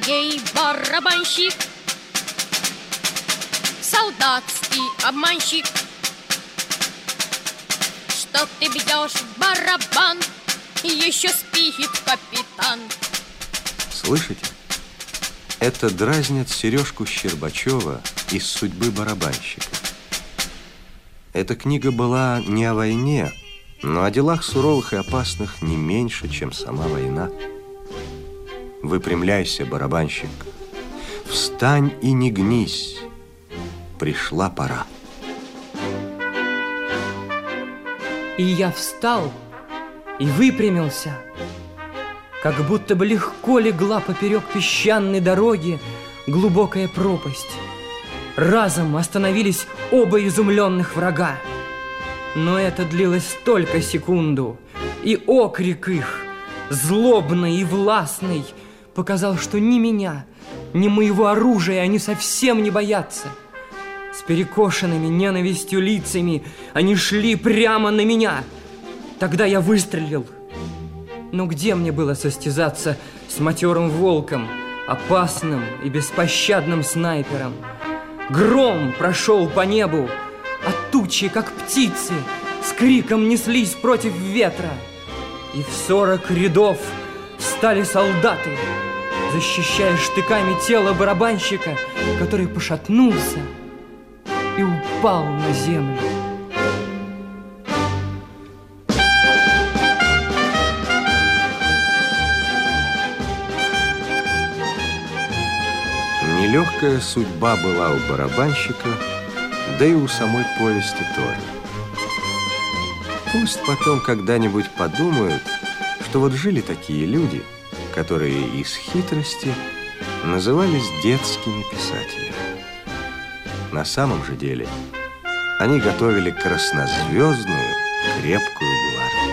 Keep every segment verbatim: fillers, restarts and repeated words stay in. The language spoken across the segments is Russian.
Эй, барабанщик, солдатский обманщик, что ты бьешь в барабан, еще спит капитан. Слышите? Это дразнит Сережку Щербачева из «Судьбы барабанщика». Эта книга была не о войне, но о делах суровых и опасных не меньше, чем сама война. Выпрямляйся, барабанщик, встань и не гнись, пришла пора. И я встал и выпрямился, как будто бы легко легла поперек песчаной дороги глубокая пропасть. Разом остановились оба изумленных врага. Но это длилось только секунду, и окрик их, злобный и властный, показал, что ни меня, ни моего оружия они совсем не боятся. С перекошенными ненавистью лицами они шли прямо на меня. Тогда я выстрелил. Но где мне было состязаться с матерым волком, опасным и беспощадным снайпером? Гром прошел по небу, а тучи, как птицы, с криком неслись против ветра. И в сорок рядов встали солдаты, защищая штыками тело барабанщика, который пошатнулся и упал на землю. Нелегкая судьба была у барабанщика, да и у самой повести тоже. Пусть потом когда-нибудь подумают, что вот жили такие люди, которые из хитрости назывались детскими писателями. На самом же деле они готовили краснозвездную, крепкую гвардию.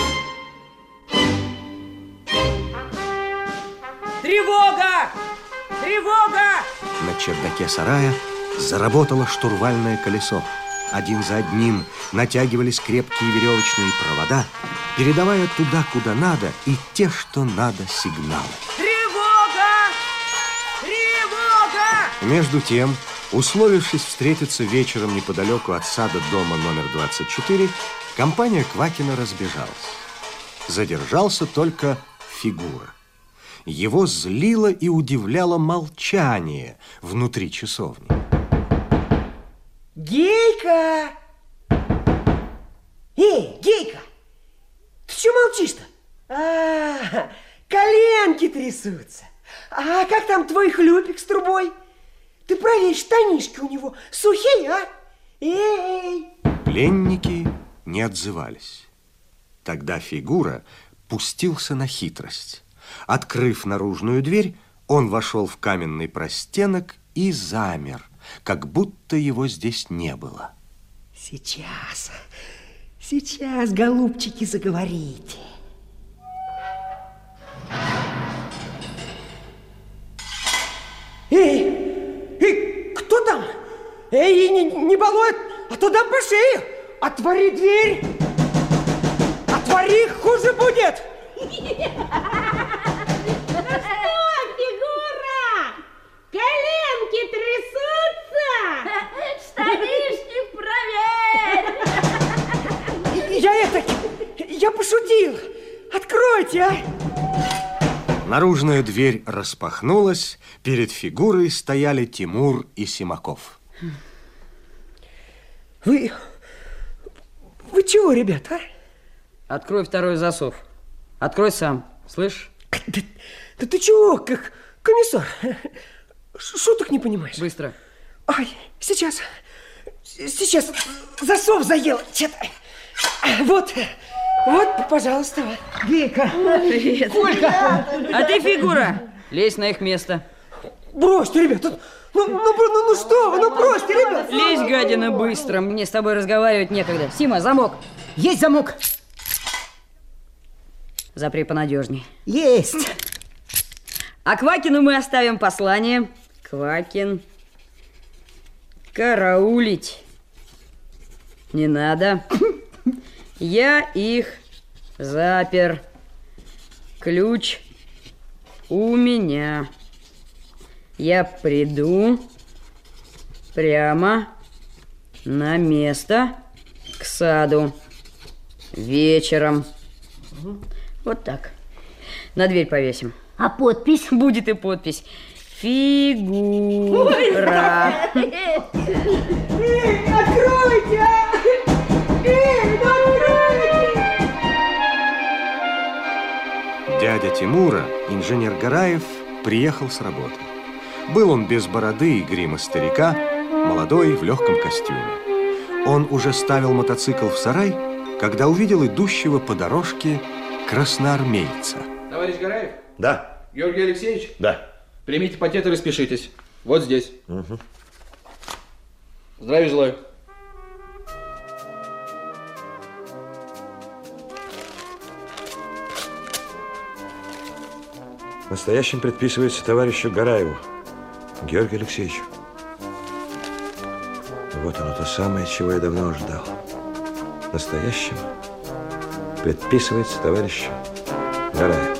Тревога! Тревога! На чердаке сарая заработало штурвальное колесо. Один за одним натягивались крепкие веревочные провода, передавая туда, куда надо, и те, что надо, сигналы. Тревога! Тревога! Между тем, условившись встретиться вечером неподалеку от сада дома номер двадцать четыре, компания Квакина разбежалась. Задержался только Фигура. Его злило и удивляло молчание внутри часовни. Гейка! Эй, Гейка! Ты что молчишь-то? А, коленки трясутся. А как там твой хлюпик с трубой? Ты проверь, штанишки у него сухие, а? Эй! Пленники не отзывались. Тогда Фигура пустился на хитрость. Открыв наружную дверь, он вошел в каменный простенок и замер, как будто его здесь не было. Сейчас, сейчас, голубчики, заговорите. Эй, эй, кто там? Эй, не, не балуй, а то дам по шее. Отвори дверь. Отвори, хуже будет. Коленки трясутся! Штанишки проверь! Я это... Я пошутил! Откройте, а! Наружная дверь распахнулась, перед Фигурой стояли Тимур и Симаков. Вы... Вы чего, ребята, а? Открой второй засов. Открой сам, слышь? Да, да ты чего, как комиссар? Шуток не понимаешь? Быстро. Ай, сейчас. Сейчас засов заел. Вот. Вот, пожалуйста. Гейка. Привет. Колька. А ты, Фигура, лезь на их место. Бросьте, ребята. Ну, ну, ну, ну что вы, ну бросьте, ребята. Лезь, гадина, быстро. Мне с тобой разговаривать некогда. Сима, замок. Есть замок. Запри понадежней. Есть. А Квакину мы оставим послание. Квакин. Караулить не надо. Я их запер. Ключ у меня. я приду прямо на место к саду вечером. Вот так. На дверь повесим. А подпись? Будет и подпись. Фигура. Эй, откройте! Эй, ну откройте! Дядя Тимура, инженер Гараев, приехал с работы. Был он без бороды и грима старика, молодой, в легком костюме. Он уже ставил мотоцикл в сарай, когда увидел идущего по дорожке красноармейца. Товарищ Гараев? Да. Георгий Алексеевич? Да. Примите пакет и распишитесь. Вот здесь. Угу. Здравия желаю. Настоящим предписывается товарищу Гараеву, Георгию Алексеевичу. Вот оно, то самое, чего я давно ждал. Настоящим предписывается товарищу Гараеву.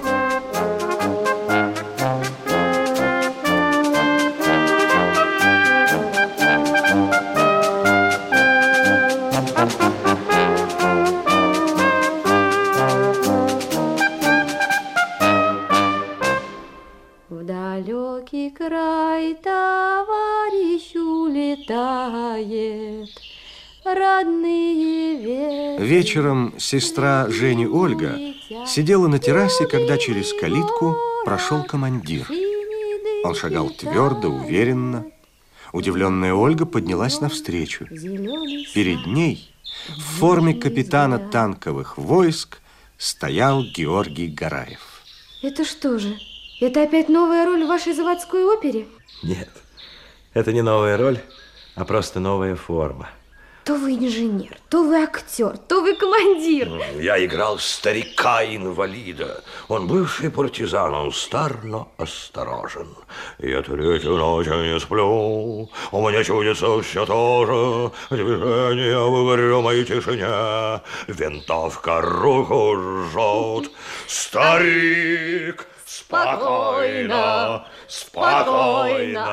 В далекий край товарищ улетает, родные ветры. Вечером сестра Жени Ольга сидела на террасе, когда через калитку прошел командир. Он шагал твердо, уверенно. Удивленная Ольга поднялась навстречу. Перед ней, в форме капитана танковых войск, стоял Георгий Гараев. Это что же? Это опять новая роль в вашей заводской опере? Нет, это не новая роль, а просто новая форма. То вы инженер, то вы актер, то вы командир. Я играл старика-инвалида. Он бывший партизан, он стар, но осторожен. Я третью ночь не сплю, у меня чудится все то же. Движение в угрюмой тишине, винтовка руку жжет. Старик, спокойно, спокойно.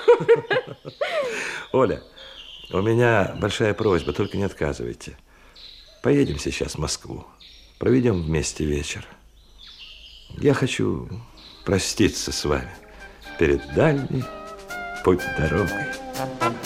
Оля, у меня большая просьба, только не отказывайте. Поедем сейчас в Москву, проведем вместе вечер. Я хочу проститься с вами перед дальней путь дорогой.